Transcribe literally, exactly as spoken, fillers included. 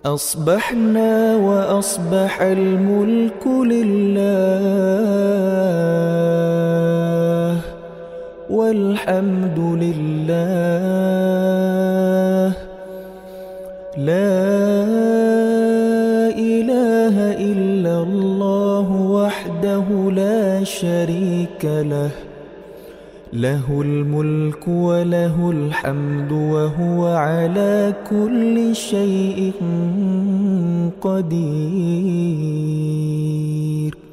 أصبحنا وأصبح الملك لله والحمد لله، لا إله إلا الله وحده لا شريك له، له الملك وله الحمد وهو على كل شيء قدير.